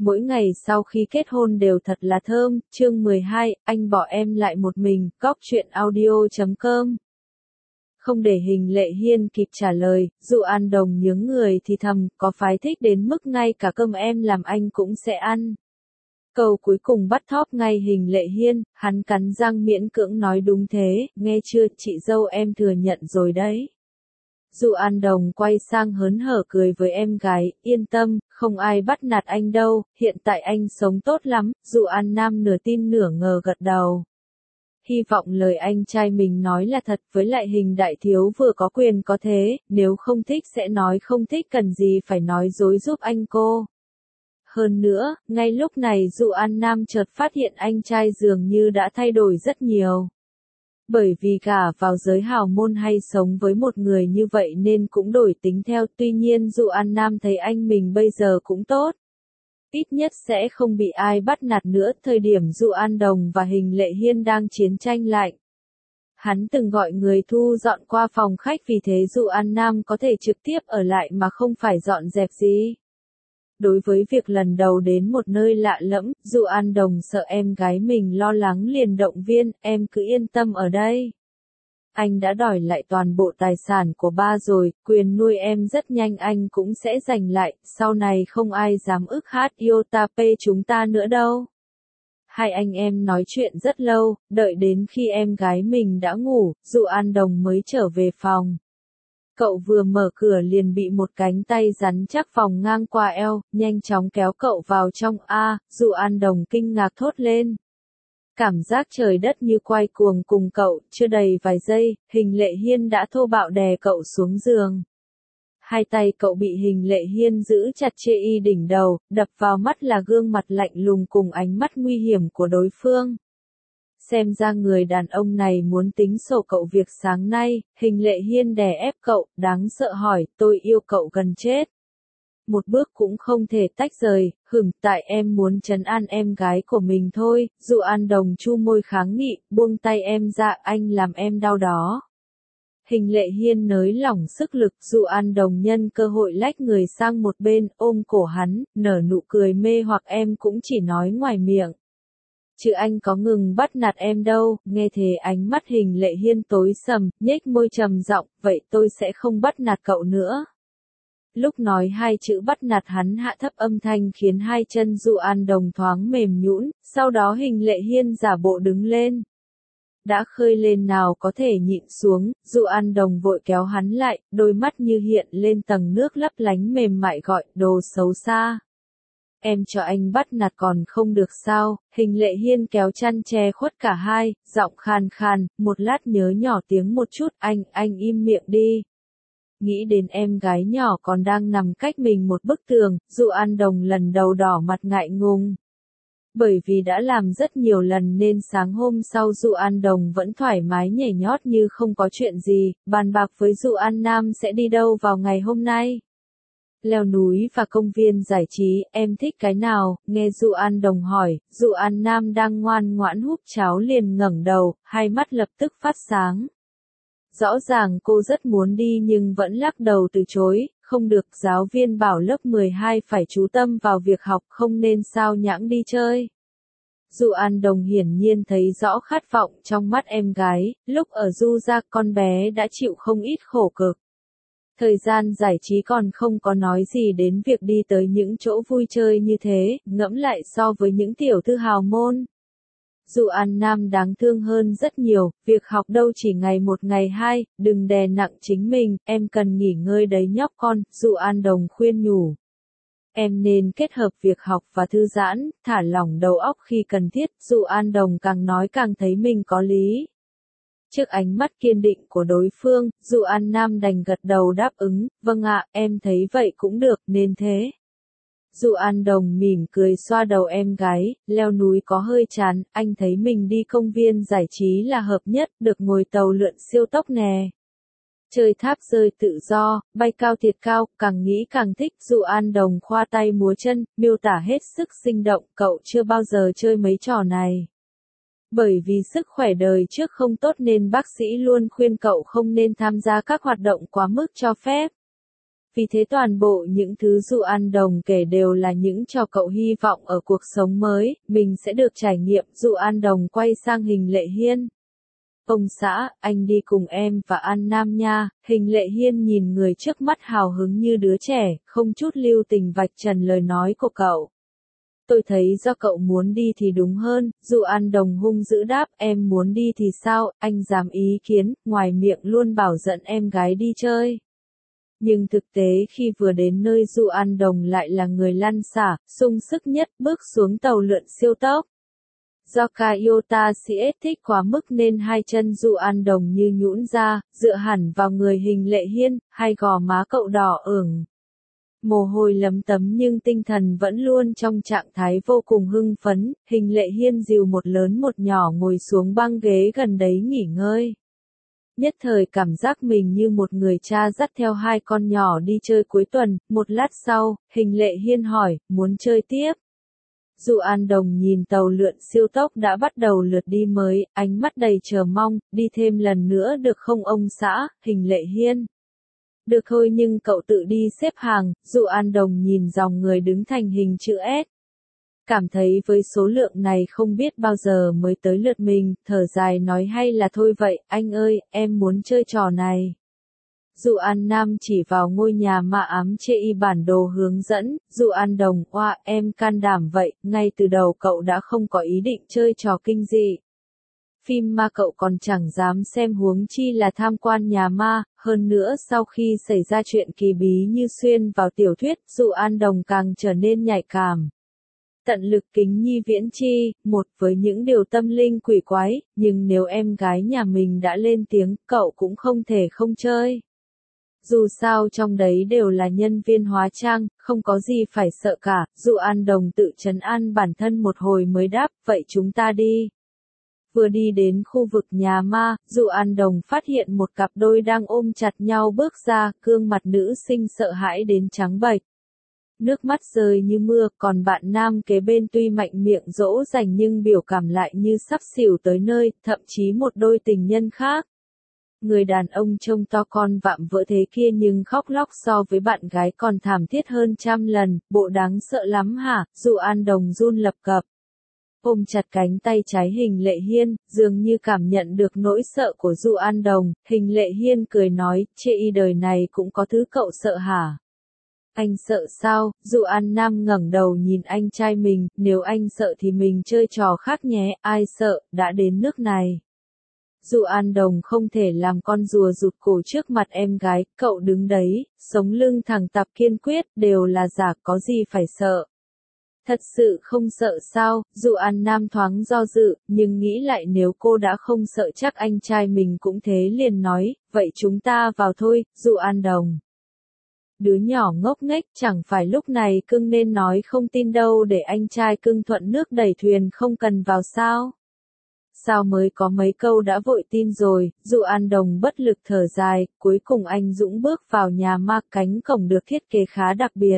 Mỗi ngày sau khi kết hôn đều thật là thơm. Chương 12, anh bỏ em lại một mình. Góc truyện audio.com. Không để Hình Lệ Hiên kịp trả lời, Dụ An Đồng nhướng người thì thầm, có phái thích đến mức ngay cả cơm em làm anh cũng sẽ ăn. Câu cuối cùng bắt thóp ngay Hình Lệ Hiên, hắn cắn răng miễn cưỡng nói đúng thế, nghe chưa, chị dâu em thừa nhận rồi đấy. Dụ An Đồng quay sang hớn hở cười với em gái, yên tâm, không ai bắt nạt anh đâu, hiện tại anh sống tốt lắm. Dụ An Nam nửa tin nửa ngờ gật đầu. Hy vọng lời anh trai mình nói là thật, với lại Hình đại thiếu vừa có quyền có thế, nếu không thích sẽ nói không thích, cần gì phải nói dối giúp anh cô. Hơn nữa, ngay lúc này Dụ An Nam chợt phát hiện anh trai dường như đã thay đổi rất nhiều. Bởi vì gả vào giới hào môn hay sống với một người như vậy nên cũng đổi tính theo, tuy nhiên Dụ An Nam thấy anh mình bây giờ cũng tốt. Ít nhất sẽ không bị ai bắt nạt nữa. Thời điểm Dụ An Đồng và Hình Lệ Hiên đang chiến tranh lạnh, hắn từng gọi người thu dọn qua phòng khách, vì thế Dụ An Nam có thể trực tiếp ở lại mà không phải dọn dẹp gì. Đối với việc lần đầu đến một nơi lạ lẫm, Dụ An Đồng sợ em gái mình lo lắng liền động viên, em cứ yên tâm ở đây. Anh đã đòi lại toàn bộ tài sản của ba rồi, quyền nuôi em rất nhanh anh cũng sẽ giành lại, sau này không ai dám ức hát Yotape chúng ta nữa đâu. Hai anh em nói chuyện rất lâu, đợi đến khi em gái mình đã ngủ, Dụ An Đồng mới trở về phòng. Cậu vừa mở cửa liền bị một cánh tay rắn chắc vòng ngang qua eo, nhanh chóng kéo cậu vào trong. Dụ An Đồng kinh ngạc thốt lên. Cảm giác trời đất như quay cuồng cùng cậu, chưa đầy vài giây, Hình Lệ Hiên đã thô bạo đè cậu xuống giường. Hai tay cậu bị Hình Lệ Hiên giữ chặt chê y đỉnh đầu, đập vào mắt là gương mặt lạnh lùng cùng ánh mắt nguy hiểm của đối phương. Xem ra người đàn ông này muốn tính sổ cậu việc sáng nay. Hình Lệ Hiên đè ép cậu, đáng sợ hỏi, tôi yêu cậu gần chết. Một bước cũng không thể tách rời, tại em muốn trấn an em gái của mình thôi. Dụ An Đồng chu môi kháng nghị, buông tay em ra, anh làm em đau đó. Hình Lệ Hiên nới lỏng sức lực, Dụ An Đồng nhân cơ hội lách người sang một bên, ôm cổ hắn, nở nụ cười mê hoặc, em cũng chỉ nói ngoài miệng. Chứ anh có ngừng bắt nạt em đâu. Nghe thế ánh mắt Hình Lệ Hiên tối sầm, nhếch môi trầm giọng, vậy tôi sẽ không bắt nạt cậu nữa. Lúc nói hai chữ bắt nạt hắn hạ thấp âm thanh khiến hai chân Dụ An Đồng thoáng mềm nhũn, sau đó Hình Lệ Hiên giả bộ đứng lên. Đã khơi lên nào có thể nhịn xuống, Dụ An Đồng vội kéo hắn lại, đôi mắt như hiện lên tầng nước lấp lánh mềm mại gọi, đồ xấu xa. Em cho anh bắt nạt còn không được sao? Hình Lệ Hiên kéo chăn che khuất cả hai, giọng khàn khàn, một lát nhớ nhỏ tiếng một chút, anh im miệng đi. Nghĩ đến em gái nhỏ còn đang nằm cách mình một bức tường, Dụ An Đồng lần đầu đỏ mặt ngại ngùng. Bởi vì đã làm rất nhiều lần nên sáng hôm sau Dụ An Đồng vẫn thoải mái nhảy nhót như không có chuyện gì, bàn bạc với Dụ An Nam sẽ đi đâu vào ngày hôm nay. Leo núi và công viên giải trí, em thích cái nào? Nghe Dụ An Đồng hỏi, Dụ An Nam đang ngoan ngoãn húp cháo liền ngẩng đầu, hai mắt lập tức phát sáng. Rõ ràng cô rất muốn đi nhưng vẫn lắc đầu từ chối, không được, giáo viên bảo lớp 12 phải chú tâm vào việc học, không nên sao nhãng đi chơi. Dụ An Đồng hiển nhiên thấy rõ khát vọng trong mắt em gái, lúc ở Du gia con bé đã chịu không ít khổ cực. Thời gian giải trí còn không có nói gì đến việc đi tới những chỗ vui chơi như thế, ngẫm lại so với những tiểu thư hào môn. Dụ An Nam đáng thương hơn rất nhiều, việc học đâu chỉ ngày một ngày hai, đừng đè nặng chính mình, em cần nghỉ ngơi đấy nhóc con, Dụ An Đồng khuyên nhủ. Em nên kết hợp việc học và thư giãn, thả lỏng đầu óc khi cần thiết. Dụ An Đồng càng nói càng thấy mình có lý. Trước ánh mắt kiên định của đối phương, Dụ An Nam đành gật đầu đáp ứng, vâng ạ, em thấy vậy cũng được, nên thế. Dụ An Đồng mỉm cười xoa đầu em gái, leo núi có hơi chán, anh thấy mình đi công viên giải trí là hợp nhất, được ngồi tàu lượn siêu tốc nè. Chơi tháp rơi tự do, bay cao thiệt cao, càng nghĩ càng thích. Dụ An Đồng khoa tay múa chân, miêu tả hết sức sinh động, cậu chưa bao giờ chơi mấy trò này. Bởi vì sức khỏe đời trước không tốt nên bác sĩ luôn khuyên cậu không nên tham gia các hoạt động quá mức cho phép. Vì thế toàn bộ những thứ Dụ An Đồng kể đều là những cho cậu hy vọng ở cuộc sống mới, mình sẽ được trải nghiệm. Dụ An Đồng quay sang Hình Lệ Hiên. Ông xã, anh đi cùng em và An Nam nha. Hình Lệ Hiên nhìn người trước mắt hào hứng như đứa trẻ, không chút lưu tình vạch trần lời nói của cậu. Tôi thấy do cậu muốn đi thì đúng hơn. Dụ An Đồng hung dữ đáp, em muốn đi thì sao, anh dám ý kiến, ngoài miệng luôn bảo dẫn em gái đi chơi. Nhưng thực tế khi vừa đến nơi Dụ An Đồng lại là người lăn xả, sung sức nhất, bước xuống tàu lượn siêu tốc. Do Toyota CS thích quá mức nên hai chân Dụ An Đồng như nhũn ra, dựa hẳn vào người Hình Lệ Hiên, hai gò má cậu đỏ ửng. Mồ hôi lấm tấm nhưng tinh thần vẫn luôn trong trạng thái vô cùng hưng phấn. Hình Lệ Hiên dìu một lớn một nhỏ ngồi xuống băng ghế gần đấy nghỉ ngơi. Nhất thời cảm giác mình như một người cha dắt theo hai con nhỏ đi chơi cuối tuần. Một lát sau, Hình Lệ Hiên hỏi, muốn chơi tiếp? Dụ An Đồng nhìn tàu lượn siêu tốc đã bắt đầu lượt đi mới, ánh mắt đầy chờ mong, đi thêm lần nữa được không ông xã? Hình Lệ Hiên. Được thôi nhưng cậu tự đi xếp hàng. Dụ An Đồng nhìn dòng người đứng thành hình chữ S. Cảm thấy với số lượng này không biết bao giờ mới tới lượt mình, thở dài nói hay là thôi vậy, anh ơi, em muốn chơi trò này. Dụ An Nam chỉ vào ngôi nhà ma ám chê y bản đồ hướng dẫn. Dụ An Đồng, oa, em can đảm vậy, ngay từ đầu cậu đã không có ý định chơi trò kinh dị. Phim ma cậu còn chẳng dám xem huống chi là tham quan nhà ma, hơn nữa sau khi xảy ra chuyện kỳ bí như xuyên vào tiểu thuyết, Dụ An Đồng càng trở nên nhạy cảm. Tận lực kính nhi viễn chi, một với những điều tâm linh quỷ quái, nhưng nếu em gái nhà mình đã lên tiếng, cậu cũng không thể không chơi. Dù sao trong đấy đều là nhân viên hóa trang, không có gì phải sợ cả. Dụ An Đồng tự trấn an bản thân một hồi mới đáp, vậy chúng ta đi. Vừa đi đến khu vực nhà ma, Dụ An Đồng phát hiện một cặp đôi đang ôm chặt nhau bước ra, gương mặt nữ sinh sợ hãi đến trắng bệch. Nước mắt rơi như mưa, còn bạn nam kế bên tuy mạnh miệng dỗ dành nhưng biểu cảm lại như sắp xỉu tới nơi, thậm chí một đôi tình nhân khác. Người đàn ông trông to con vạm vỡ thế kia nhưng khóc lóc so với bạn gái còn thảm thiết hơn trăm lần, bộ đáng sợ lắm hả? Dụ An Đồng run lập cập. Ôm chặt cánh tay trái Hình Lệ Hiên, dường như cảm nhận được nỗi sợ của Dụ An Đồng. Hình Lệ Hiên cười nói, chê y đời này cũng có thứ cậu sợ hả? Anh sợ sao? Dụ An Nam ngẩng đầu nhìn anh trai mình, nếu anh sợ thì mình chơi trò khác nhé, ai sợ, đã đến nước này. Dụ An Đồng không thể làm con rùa rụt cổ trước mặt em gái, cậu đứng đấy, sống lưng thẳng tắp kiên quyết, đều là giả, có gì phải sợ. Thật sự không sợ sao? Dụ An Nam thoáng do dự, nhưng nghĩ lại nếu cô đã không sợ chắc anh trai mình cũng thế liền nói, vậy chúng ta vào thôi. Dụ An Đồng. Đứa nhỏ ngốc nghếch, chẳng phải lúc này cưng nên nói không tin đâu để anh trai cưng thuận nước đẩy thuyền không cần vào sao? Sao mới có mấy câu đã vội tin rồi? Dụ An Đồng bất lực thở dài, cuối cùng anh dũng bước vào nhà ma. Cánh cổng được thiết kế khá đặc biệt.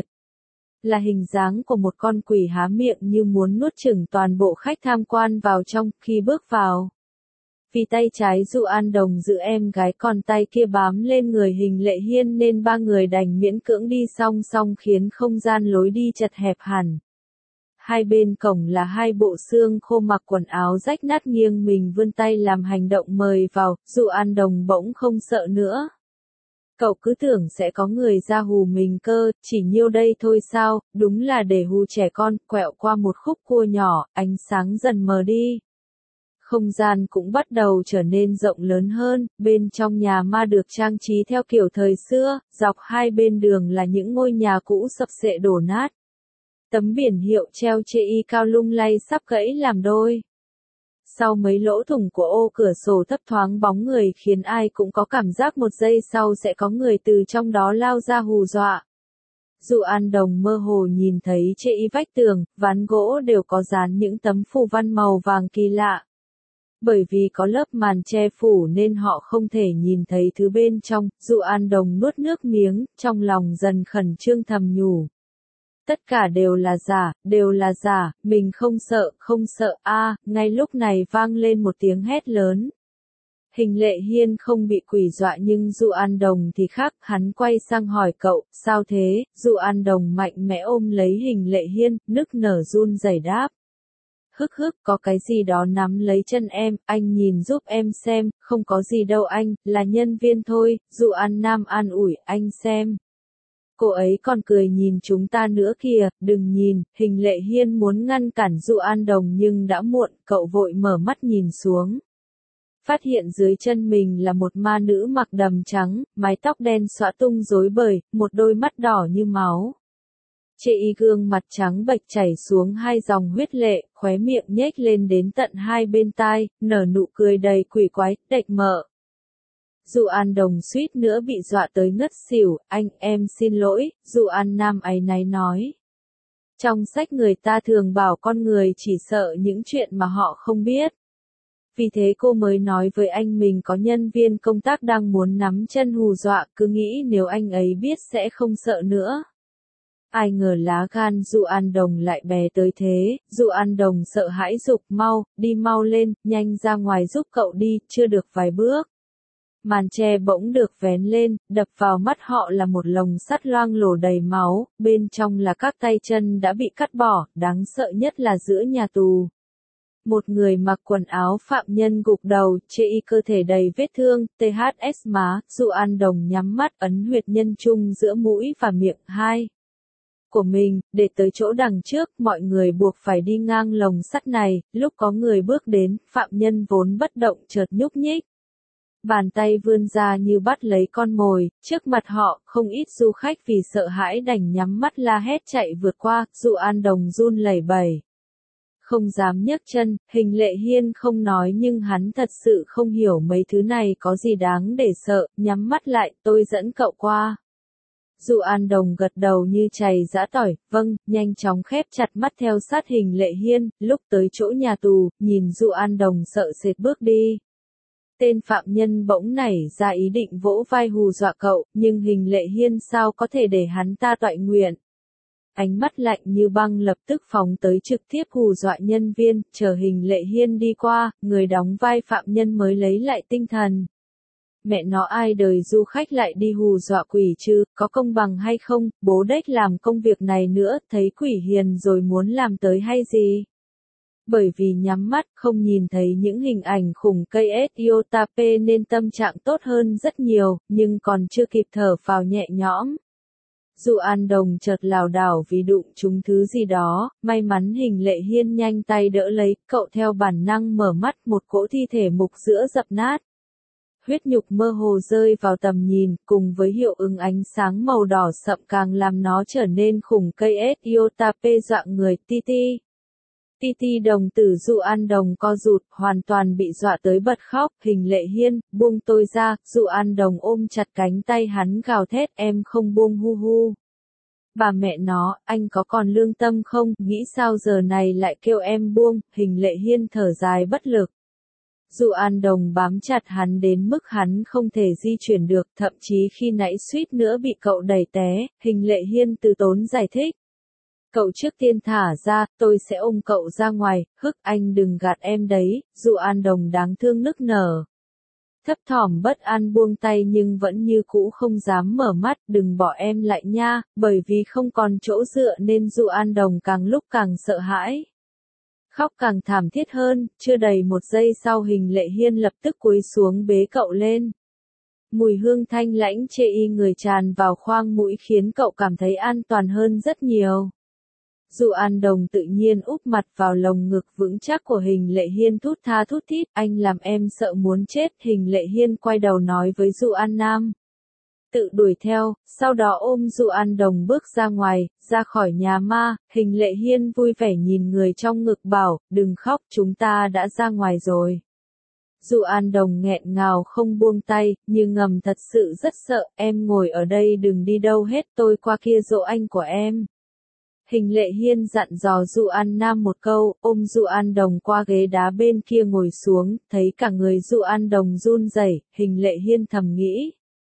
Là hình dáng của một con quỷ há miệng như muốn nuốt chửng toàn bộ khách tham quan vào trong. Khi bước vào, vì tay trái Dụ An Đồng giữ em gái còn tay kia bám lên người Hình Lệ Hiên nên ba người đành miễn cưỡng đi song song khiến không gian lối đi chật hẹp hẳn. Hai bên cổng là hai bộ xương khô mặc quần áo rách nát nghiêng mình vươn tay làm hành động mời vào. Dụ An Đồng bỗng không sợ nữa. Cậu cứ tưởng sẽ có người ra hù mình cơ, chỉ nhiêu đây thôi sao? Đúng là để hù trẻ con. Quẹo qua một khúc cua nhỏ, ánh sáng dần mờ đi. Không gian cũng bắt đầu trở nên rộng lớn hơn, bên trong nhà ma được trang trí theo kiểu thời xưa, dọc hai bên đường là những ngôi nhà cũ sập xệ đổ nát. Tấm biển hiệu treo chê y cao lung lay sắp gãy làm đôi. Sau mấy lỗ thủng của ô cửa sổ thấp thoáng bóng người khiến ai cũng có cảm giác một giây sau sẽ có người từ trong đó lao ra hù dọa. Dụ An Đồng mơ hồ nhìn thấy chê y vách tường, ván gỗ đều có dán những tấm phù văn màu vàng kỳ lạ. Bởi vì có lớp màn che phủ nên họ không thể nhìn thấy thứ bên trong. Dụ An Đồng nuốt nước miếng, trong lòng dần khẩn trương thầm nhủ. Tất cả đều là giả, mình không sợ, không sợ a. Ngay lúc này vang lên một tiếng hét lớn. Hình Lệ Hiên không bị quỷ dọa nhưng Dụ An Đồng thì khác, hắn quay sang hỏi cậu, sao thế? Dụ An Đồng mạnh mẽ ôm lấy Hình Lệ Hiên, nức nở run rẩy đáp. Hức hức, có cái gì đó nắm lấy chân em, anh nhìn giúp em xem, không có gì đâu anh, là nhân viên thôi, Dụ An Nam an ủi, anh xem. Cô ấy còn cười nhìn chúng ta nữa kìa, đừng nhìn, Hình Lệ Hiên muốn ngăn cản Dụ An Đồng nhưng đã muộn, cậu vội mở mắt nhìn xuống. Phát hiện dưới chân mình là một ma nữ mặc đầm trắng, mái tóc đen xõa tung rối bời, một đôi mắt đỏ như máu. Trên gương mặt trắng bệch chảy xuống hai dòng huyết lệ, khóe miệng nhếch lên đến tận hai bên tai, nở nụ cười đầy quỷ quái, đệch mợ. Dụ An Đồng suýt nữa bị dọa tới ngất xỉu, anh em xin lỗi, Dụ An Nam áy náy nói. Trong sách người ta thường bảo con người chỉ sợ những chuyện mà họ không biết. Vì thế cô mới nói với anh mình có nhân viên công tác đang muốn nắm chân hù dọa, cứ nghĩ nếu anh ấy biết sẽ không sợ nữa. Ai ngờ lá gan Dụ An Đồng lại bé tới thế, Dụ An Đồng sợ hãi giục mau, đi mau lên, nhanh ra ngoài giúp cậu đi, chưa được vài bước. Màn che bỗng được vén lên, đập vào mắt họ là một lồng sắt loang lổ đầy máu, bên trong là các tay chân đã bị cắt bỏ, đáng sợ nhất là giữa nhà tù. Một người mặc quần áo phạm nhân gục đầu, chê y cơ thể đầy vết thương, THS má, Dụ An Đồng nhắm mắt ấn huyệt nhân trung giữa mũi và miệng hai của mình, để tới chỗ đằng trước, mọi người buộc phải đi ngang lồng sắt này, lúc có người bước đến, phạm nhân vốn bất động chợt nhúc nhích. Bàn tay vươn ra như bắt lấy con mồi, trước mặt họ, không ít du khách vì sợ hãi đành nhắm mắt la hét chạy vượt qua, Dụ An Đồng run lẩy bẩy. Không dám nhấc chân, Hình Lệ Hiên không nói nhưng hắn thật sự không hiểu mấy thứ này có gì đáng để sợ, nhắm mắt lại, tôi dẫn cậu qua. Dụ An Đồng gật đầu như chày giã tỏi, vâng, nhanh chóng khép chặt mắt theo sát Hình Lệ Hiên, lúc tới chỗ nhà tù, nhìn Dụ An Đồng sợ sệt bước đi. Tên phạm nhân bỗng nảy ra ý định vỗ vai hù dọa cậu, nhưng Hình Lệ Hiên sao có thể để hắn ta toại nguyện. Ánh mắt lạnh như băng lập tức phóng tới trực tiếp hù dọa nhân viên, chờ Hình Lệ Hiên đi qua, người đóng vai phạm nhân mới lấy lại tinh thần. Mẹ nó ai đời du khách lại đi hù dọa quỷ chứ, có công bằng hay không, bố đếch làm công việc này nữa, thấy quỷ hiền rồi muốn làm tới hay gì. Bởi vì nhắm mắt không nhìn thấy những hình ảnh khủng cây Etiotape nên tâm trạng tốt hơn rất nhiều, nhưng còn chưa kịp thở phào nhẹ nhõm. Dụ An Đồng chợt lảo đảo vì đụng trúng thứ gì đó, may mắn Hình Lệ Hiên nhanh tay đỡ lấy, cậu theo bản năng mở mắt, một cỗ thi thể mục giữa dập nát. Huyết nhục mơ hồ rơi vào tầm nhìn, cùng với hiệu ứng ánh sáng màu đỏ sậm càng làm nó trở nên khủng cây Etiotape dọa người. Titi. Titi đồng tử Dụ An Đồng co rụt, hoàn toàn bị dọa tới bật khóc, Hình Lệ Hiên, buông tôi ra, Dụ An Đồng ôm chặt cánh tay hắn gào thét, em không buông hu hu. Bà mẹ nó, anh có còn lương tâm không, nghĩ sao giờ này lại kêu em buông, Hình Lệ Hiên thở dài bất lực. Dụ An Đồng bám chặt hắn đến mức hắn không thể di chuyển được, thậm chí khi nãy suýt nữa bị cậu đẩy té, Hình Lệ Hiên từ tốn giải thích. Cậu trước tiên thả ra, tôi sẽ ôm cậu ra ngoài, hức anh đừng gạt em đấy, Dụ An Đồng đáng thương nức nở. Thấp thỏm bất an buông tay nhưng vẫn như cũ không dám mở mắt, đừng bỏ em lại nha, bởi vì không còn chỗ dựa nên Dụ An Đồng càng lúc càng sợ hãi. Khóc càng thảm thiết hơn, chưa đầy một giây sau Hình Lệ Hiên lập tức cúi xuống bế cậu lên. Mùi hương thanh lãnh chê y người tràn vào khoang mũi khiến cậu cảm thấy an toàn hơn rất nhiều. Dụ An Đồng tự nhiên úp mặt vào lồng ngực vững chắc của Hình Lệ Hiên thút tha thút thít, anh làm em sợ muốn chết, Hình Lệ Hiên quay đầu nói với Dụ An Nam. Tự đuổi theo, sau đó ôm Dụ An Đồng bước ra ngoài, ra khỏi nhà ma, Hình Lệ Hiên vui vẻ nhìn người trong ngực bảo, đừng khóc, chúng ta đã ra ngoài rồi. Dụ An Đồng nghẹn ngào không buông tay, nhưng ngầm thật sự rất sợ, em ngồi ở đây đừng đi đâu hết, tôi qua kia dỗ anh của em. Hình Lệ Hiên dặn dò Dụ An Nam một câu, ôm Dụ An Đồng qua ghế đá bên kia ngồi xuống, thấy cả người Dụ An Đồng run rẩy, Hình Lệ Hiên thầm nghĩ.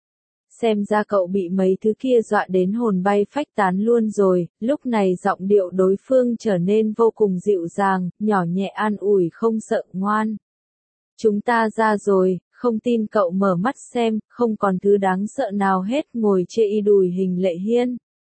Xem ra cậu bị mấy thứ kia dọa đến hồn bay phách tán luôn rồi, lúc này giọng điệu đối phương trở nên vô cùng dịu dàng, nhỏ nhẹ an ủi không sợ ngoan. Chúng ta ra rồi, không tin cậu mở mắt xem, không còn thứ đáng sợ nào hết, ngồi chê y đùi Hình Lệ Hiên.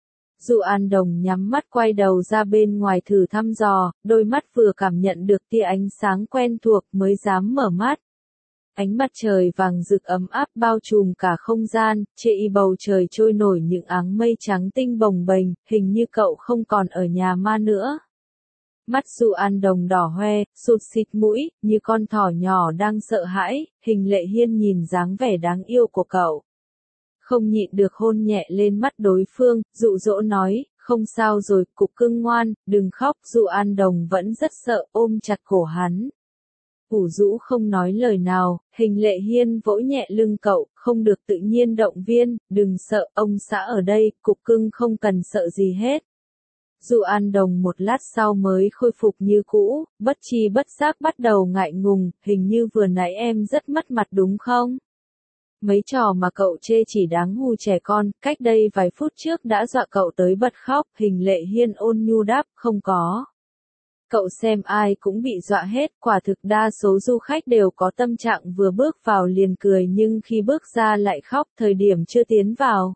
Dụ An Đồng nhắm mắt quay đầu ra bên ngoài thử thăm dò, đôi mắt vừa cảm nhận được tia ánh sáng quen thuộc mới dám mở mắt. Ánh mặt trời vàng rực ấm áp bao trùm cả không gian, chê y bầu trời trôi nổi những áng mây trắng tinh bồng bềnh, hình như cậu không còn ở nhà ma nữa. Mắt Dụ An Đồng đỏ hoe, sụt xịt mũi, như con thỏ nhỏ đang sợ hãi, Hình Lệ Hiên nhìn dáng vẻ đáng yêu của cậu. Không nhịn được hôn nhẹ lên mắt đối phương, dụ dỗ nói, không sao rồi, cục cưng ngoan, đừng khóc. Dụ An Đồng vẫn rất sợ, ôm chặt cổ hắn. Ủ rũ không nói lời nào, Hình Lệ Hiên vỗ nhẹ lưng cậu, không được tự nhiên động viên, đừng sợ, ông xã ở đây, cục cưng không cần sợ gì hết. Dụ An Đồng một lát sau mới khôi phục như cũ, bất tri bất giác bắt đầu ngại ngùng, hình như vừa nãy em rất mất mặt đúng không? Mấy trò mà cậu chê chỉ đáng hù trẻ con, cách đây vài phút trước đã dọa cậu tới bật khóc. Hình Lệ Hiên ôn nhu đáp, không có. Cậu xem ai cũng bị dọa hết, quả thực đa số du khách đều có tâm trạng vừa bước vào liền cười nhưng khi bước ra lại khóc, thời điểm chưa tiến vào.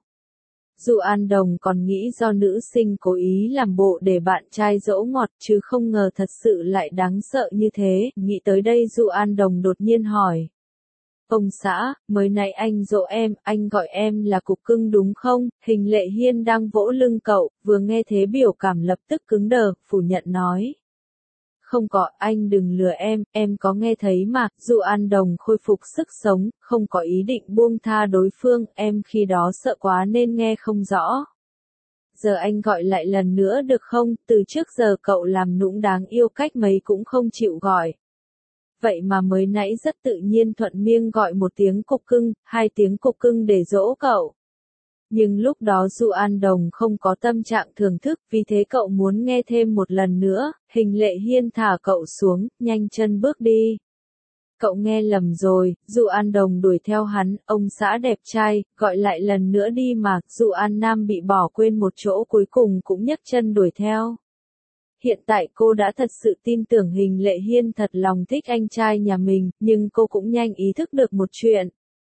Dụ An Đồng còn nghĩ do nữ sinh cố ý làm bộ để bạn trai dỗ ngọt chứ không ngờ thật sự lại đáng sợ như thế, nghĩ tới đây Dụ An Đồng đột nhiên hỏi. Ông xã, mới nãy anh dỗ em, anh gọi em là cục cưng đúng không? Hình Lệ Hiên đang vỗ lưng cậu, vừa nghe thế biểu cảm lập tức cứng đờ, phủ nhận nói. Không có, anh đừng lừa em có nghe thấy mà. Dụ An Đồng khôi phục sức sống, không có ý định buông tha đối phương, em khi đó sợ quá nên nghe không rõ. Giờ anh gọi lại lần nữa được không, từ trước giờ cậu làm nũng đáng yêu cách mấy cũng không chịu gọi. Vậy mà mới nãy rất tự nhiên thuận miệng gọi một tiếng cục cưng, 2 tiếng cục cưng để dỗ cậu. Nhưng lúc đó Dụ An Đồng không có tâm trạng thưởng thức, vì thế cậu muốn nghe thêm một lần nữa. Hình Lệ Hiên thả cậu xuống, nhanh chân bước đi. Cậu nghe lầm rồi, Dụ An Đồng đuổi theo hắn, ông xã đẹp trai, gọi lại lần nữa đi mà. Dụ An Nam bị bỏ quên một chỗ cuối cùng cũng nhấc chân đuổi theo. Hiện tại cô đã thật sự tin tưởng Hình Lệ Hiên thật lòng thích anh trai nhà mình, nhưng cô cũng nhanh ý thức được một chuyện.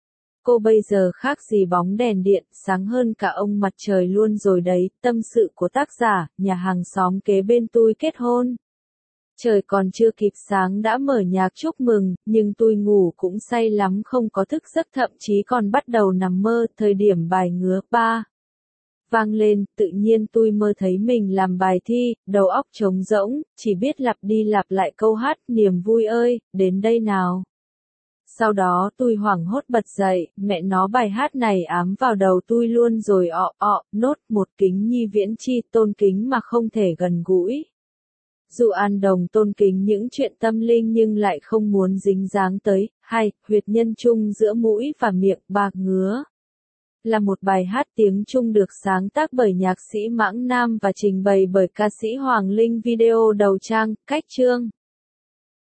Cô bây giờ khác gì bóng đèn điện, sáng hơn cả ông mặt trời luôn rồi đấy. Tâm sự của tác giả, nhà hàng xóm kế bên tôi kết hôn. Trời còn chưa kịp sáng đã mở nhạc chúc mừng, nhưng tôi ngủ cũng say lắm không có thức giấc, thậm chí còn bắt đầu nằm mơ. Thời điểm bài ngứa 3 vang lên, tự nhiên tôi mơ thấy mình làm bài thi, đầu óc trống rỗng, chỉ biết lặp đi lặp lại câu hát, niềm vui ơi, đến đây nào. Sau đó tôi hoảng hốt bật dậy, mẹ nó bài hát này ám vào đầu tôi luôn rồi. Nốt một kính nhi viễn chi, tôn kính mà không thể gần gũi. Dụ An Đồng tôn kính những chuyện tâm linh nhưng lại không muốn dính dáng tới. 2. Huyệt nhân trung giữa mũi và miệng, bạc ngứa. Là một bài hát tiếng Trung được sáng tác bởi nhạc sĩ Mãng Nam và trình bày bởi ca sĩ Hoàng Linh. Video đầu trang, cách chương.